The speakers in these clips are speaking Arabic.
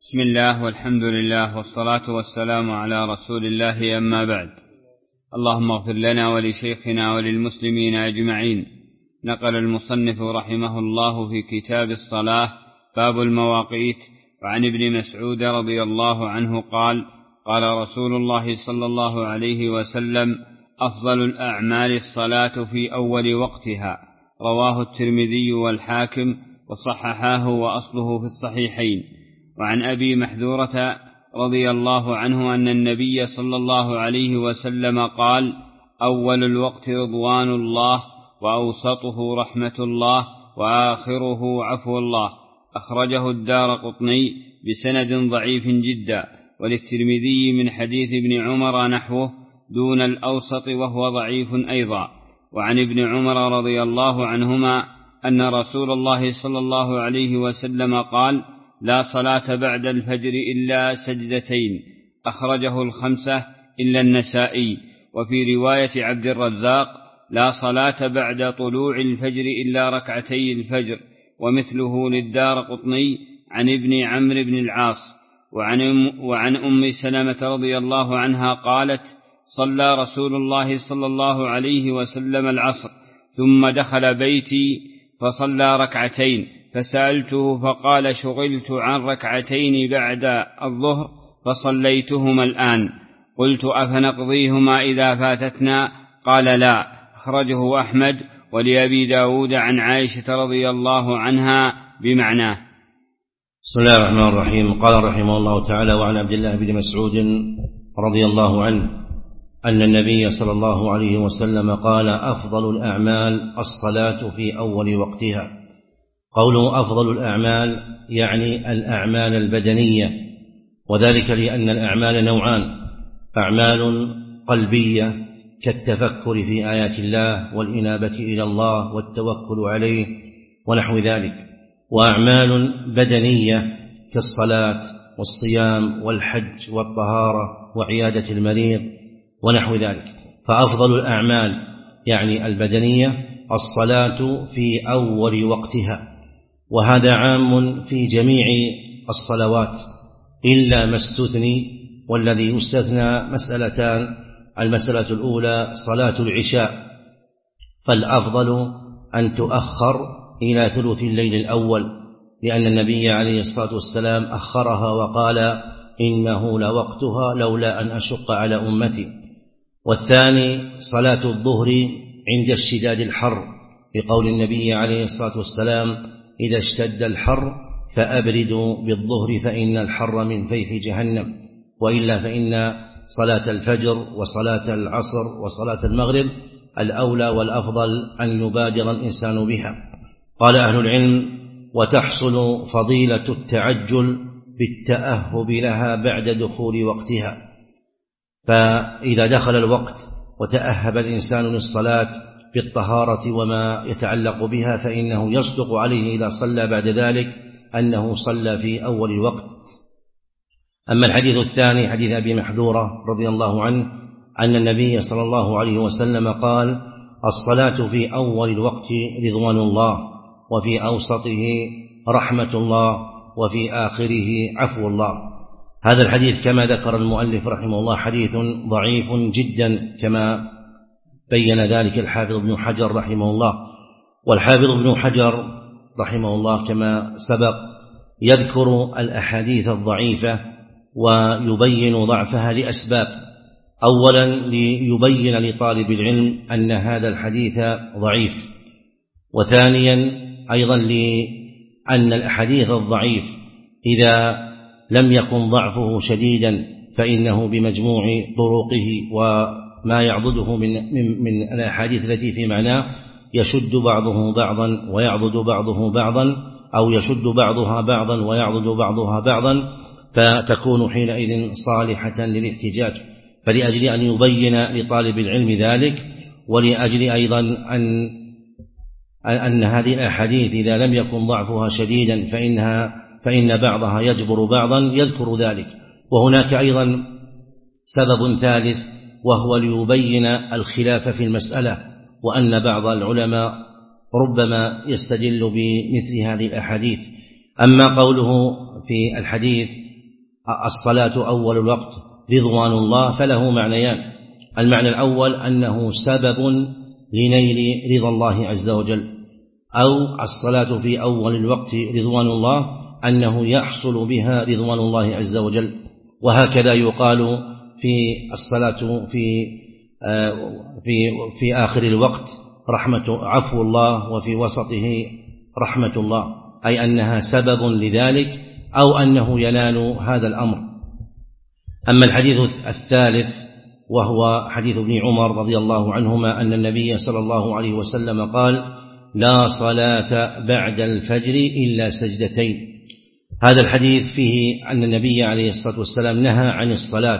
بسم الله والحمد لله والصلاة والسلام على رسول الله، أما بعد. اللهم اغفر لنا ولشيخنا وللمسلمين أجمعين. نقل المصنف رحمه الله في كتاب الصلاة باب المواقيت وعن ابن مسعود رضي الله عنه قال: قال رسول الله صلى الله عليه وسلم: أفضل الأعمال الصلاة في أول وقتها. رواه الترمذي والحاكم وصححاه وأصله في الصحيحين. وعن أبي محذورة رضي الله عنه أن النبي صلى الله عليه وسلم قال: أول الوقت رضوان الله، وأوسطه رحمة الله، وآخره عفو الله. أخرجه الدارقطني بسند ضعيف جدا، وللترمذي من حديث ابن عمر نحوه دون الأوسط وهو ضعيف أيضا. وعن ابن عمر رضي الله عنهما أن رسول الله صلى الله عليه وسلم قال: لا صلاة بعد الفجر إلا سجدتين. أخرجه الخمسة إلا النسائي. وفي رواية عبد الرزاق: لا صلاة بعد طلوع الفجر إلا ركعتي الفجر. ومثله للدارقطني عن ابن عمرو بن العاص. وعن أم سلمة رضي الله عنها قالت: صلى رسول الله صلى الله عليه وسلم العصر ثم دخل بيتي فصلى ركعتين، فسألته فقال: شغلت عن ركعتين بعد الظهر فصليتهما الآن. قلت: أفنقضيهما إذا فاتتنا؟ قال: لا. أخرجه أحمد ولأبي داود عن عائشة رضي الله عنها بمعناه. بسم الله الرحمن الرحيم. قال رحمه الله تعالى: وعن عبد الله بن مسعود رضي الله عنه أن النبي صلى الله عليه وسلم قال: أفضل الأعمال الصلاة في أول وقتها. قوله أفضل الأعمال يعني الأعمال البدنية، وذلك لأن الأعمال نوعان: أعمال قلبية كالتفكر في آيات الله والإنابة إلى الله والتوكل عليه ونحو ذلك، وأعمال بدنية كالصلاة والصيام والحج والطهارة وعيادة المريض ونحو ذلك. فأفضل الأعمال يعني البدنية الصلاة في أول وقتها، وهذا عام في جميع الصلوات إلا ما استثني، والذي يستثنى مسألتان: المسألة الأولى صلاة العشاء، فالأفضل أن تؤخر إلى ثلث الليل الأول، لأن النبي عليه الصلاة والسلام أخرها وقال: إنه لوقتها لولا أن أشق على أمتي. والثاني صلاة الظهر عند اشتداد الحر، بقول النبي عليه الصلاة والسلام: إذا اشتد الحر فأبردوا بالظهر فإن الحر من فيح جهنم. وإلا فإن صلاة الفجر وصلاة العصر وصلاة المغرب الأولى والأفضل أن يبادر الإنسان بها. قال أهل العلم: وتحصل فضيلة التعجل بالتأهب لها بعد دخول وقتها. فإذا دخل الوقت وتأهب الإنسان للصلاة بالطهارة وما يتعلق بها فإنه يصدق عليه إذا صلى بعد ذلك أنه صلى في أول الوقت. أما الحديث الثاني حديث أبي محذورة رضي الله عنه أن النبي صلى الله عليه وسلم قال: الصلاة في أول الوقت رضوان الله، وفي أوسطه رحمة الله، وفي آخره عفو الله. هذا الحديث كما ذكر المؤلف رحمه الله حديث ضعيف جدا، كما بين ذلك الحافظ ابن حجر رحمه الله. والحافظ ابن حجر رحمه الله كما سبق يذكر الأحاديث الضعيفة ويبين ضعفها لأسباب: أولا ليبين لطالب العلم أن هذا الحديث ضعيف، وثانيا أيضا لأن الأحاديث الضعيف إذا لم يكن ضعفه شديدا فإنه بمجموع طرقه وما يعضده من الأحاديث التي في معناه يشد بعضه بعضا ويعضد بعضه بعضا، أو يشد بعضها بعضا ويعضد بعضها بعضا، فتكون حينئذ صالحة للاحتجاج. فلأجل أن يبين لطالب العلم ذلك، ولأجل أيضا أن هذه الأحاديث إذا لم يكن ضعفها شديدا فإن بعضها يجبر بعضا، يذكر ذلك. وهناك أيضا سبب ثالث، وهو ليبين الخلاف في المسألة، وأن بعض العلماء ربما يستدل بمثل هذه الأحاديث. أما قوله في الحديث الصلاة أول الوقت رضوان الله فله معنيان. المعنى الأول أنه سبب لنيل رضا الله عز وجل، أو الصلاة في أول الوقت رضوان الله أنه يحصل بها رضوان الله عز وجل. وهكذا يقال في الصلاة في آخر الوقت عفو الله، وفي وسطه رحمة الله، أي أنها سبب لذلك أو أنه ينال هذا الأمر. أما الحديث الثالث وهو حديث ابن عمر رضي الله عنهما أن النبي صلى الله عليه وسلم قال: لا صلاة بعد الفجر إلا سجدتين. هذا الحديث فيه أن النبي عليه الصلاة والسلام نهى عن الصلاة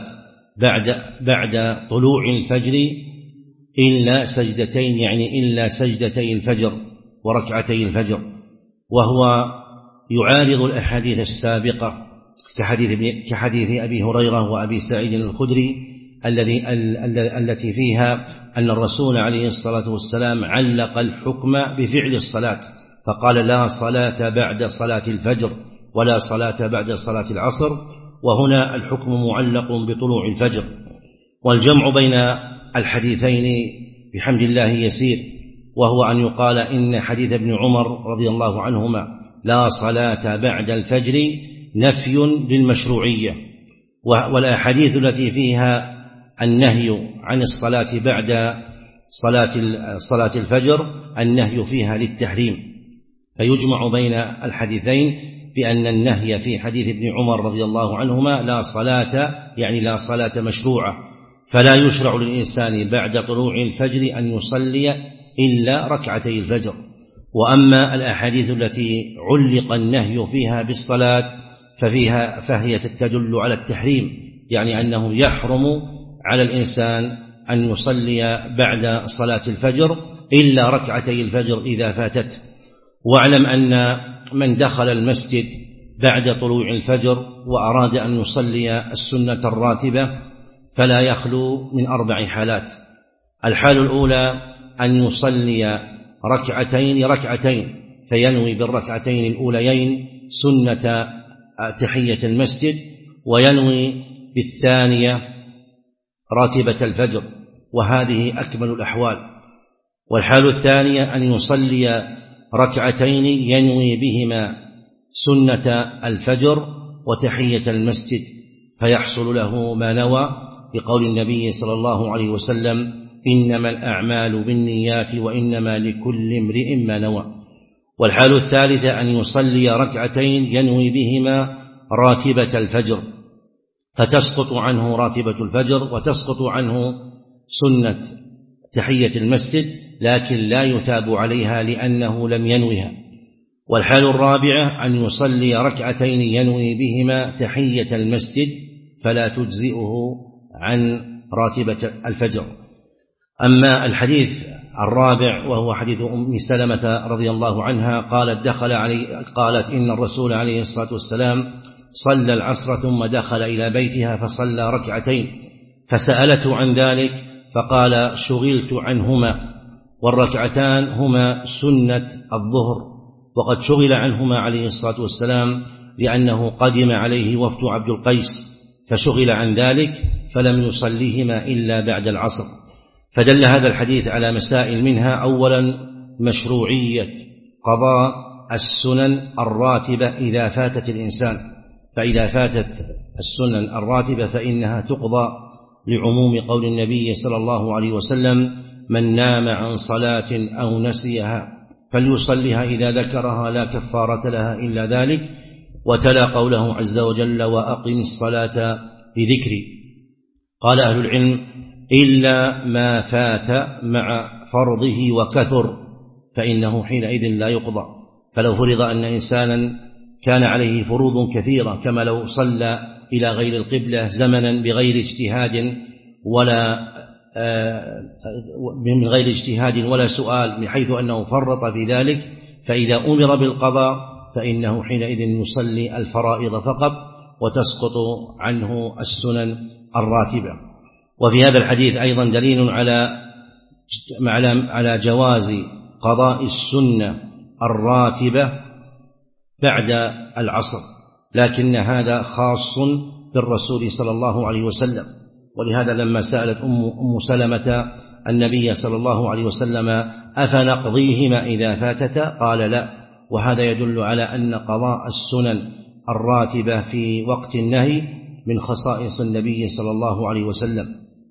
بعد طلوع الفجر إلا سجدتين، يعني إلا سجدتي الفجر وركعتي الفجر، وهو يعارض الأحاديث السابقة كحديث أبي هريرة وأبي سعيد الخدري التي فيها أن الرسول عليه الصلاة والسلام علق الحكم بفعل الصلاة، فقال: لا صلاة بعد صلاة الفجر ولا صلاة بعد صلاة العصر، وهنا الحكم معلق بطلوع الفجر. والجمع بين الحديثين بحمد الله يسير، وهو أن يقال إن حديث ابن عمر رضي الله عنهما لا صلاة بعد الفجر نفي للمشروعية، والأحاديث التي فيها النهي عن الصلاة بعد صلاة الفجر النهي فيها للتحريم، فيجمع بين الحديثين بأن النهي في حديث ابن عمر رضي الله عنهما لا صلاة، يعني لا صلاة مشروعة، فلا يشرع للإنسان بعد طلوع الفجر أن يصلي إلا ركعتي الفجر. وأما الأحاديث التي علق النهي فيها بالصلاة فهي تدل على التحريم، يعني أنه يحرم على الإنسان أن يصلي بعد صلاة الفجر إلا ركعتي الفجر إذا فاتت. واعلم أن من دخل المسجد بعد طلوع الفجر وأراد أن يصلي السنة الراتبة فلا يخلو من 4 حالات. الحال الأولى أن يصلي ركعتين فينوي بالركعتين الأوليين سنة تحية المسجد، وينوي بالثانية راتبة الفجر، وهذه أكمل الأحوال. والحال الثانية أن يصلي ركعتين ينوي بهما سنة الفجر وتحية المسجد فيحصل له ما نوى، بقول النبي صلى الله عليه وسلم: إنما الأعمال بالنيات وإنما لكل امرئ ما نوى. والحال الثالثة أن يصلي ركعتين ينوي بهما راتبة الفجر فتسقط عنه راتبة الفجر وتسقط عنه سنة تحية المسجد، لكن لا يثاب عليها لأنه لم ينوها. والحال الرابعة أن يصلي ركعتين ينوي بهما تحية المسجد فلا تجزئه عن راتبة الفجر. أما الحديث الرابع وهو حديث أم سلمة رضي الله عنها قالت إن الرسول عليه الصلاة والسلام صلى العصر ثم دخل إلى بيتها فصلى ركعتين، فسألته عن ذلك فقال: شغلت عنهما، والركعتان هما سنة الظهر، وقد شغل عنهما عليه الصلاة والسلام لأنه قدم عليه وفد عبد القيس فشغل عن ذلك فلم يصليهما إلا بعد العصر. فدل هذا الحديث على مسائل، منها أولا مشروعية قضاء السنن الراتبة إذا فاتت الإنسان، فإذا فاتت السنن الراتبة فإنها تقضى لعموم قول النبي صلى الله عليه وسلم: من نام عن صلاة أو نسيها فليصلها إذا ذكرها لا كفارة لها إلا ذلك، وتلا قوله عز وجل: وأقم الصلاة لذكري. قال أهل العلم: إلا ما فات مع فرضه وكثر فإنه حينئذ لا يقضى. فلو فرض أن إنسانا كان عليه فروض كثيرة، كما لو صلى إلى غير القبلة زمنا بغير اجتهاد ولا سؤال، بحيث أنه فرط في ذلك، فإذا أمر بالقضاء فإنه حينئذ يصلي الفرائض فقط وتسقط عنه السنن الراتبة. وفي هذا الحديث أيضا دليل على جواز قضاء السنة الراتبة بعد العصر، لكن هذا خاص بالرسول صلى الله عليه وسلم. ولهذا لما سألت أم سلمة النبي صلى الله عليه وسلم أفنقضيهما إذا فاتتا قال لا، وهذا يدل على أن قضاء السنن الراتبة في وقت النهي من خصائص النبي صلى الله عليه وسلم،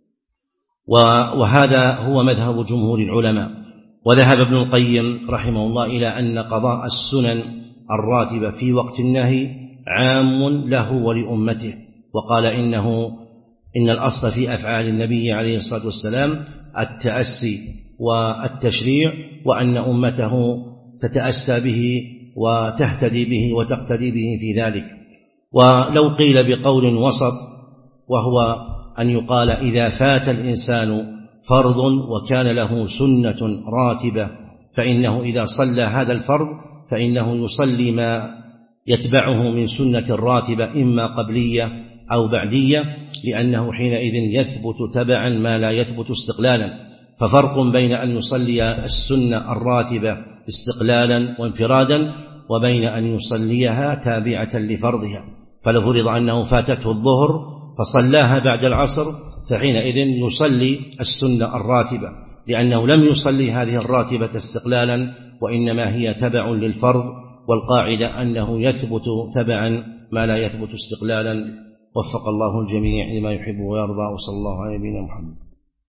وهذا هو مذهب جمهور العلماء. وذهب ابن القيم رحمه الله إلى أن قضاء السنن الراتبة في وقت النهي عام له ولأمته، وقال إن الأصل في أفعال النبي عليه الصلاة والسلام التأسي والتشريع، وأن أمته تتأسى به وتهتدي به وتقتدي به في ذلك. ولو قيل بقول وسط، وهو أن يقال إذا فات الإنسان فرض وكان له سنة راتبة فإنه إذا صلى هذا الفرض فإنه يصلي ما يتبعه من سنة الراتبة إما قبلية أو بعدية، لأنه حينئذ يثبت تبعا ما لا يثبت استقلالا. ففرق بين أن يصلي السنة الراتبة استقلالا وانفرادا وبين أن يصليها تابعة لفرضها. فلو فرض أنه فاتته الظهر فصلاها بعد العصر فحينئذ يصلي السنة الراتبة، لأنه لم يصلي هذه الراتبة استقلالا وإنما هي تبع للفرض، والقاعدة أنه يثبت تبعا ما لا يثبت استقلالا. وفق الله الجميع لما يحب ويرضى، وصلى الله على نبينا محمد.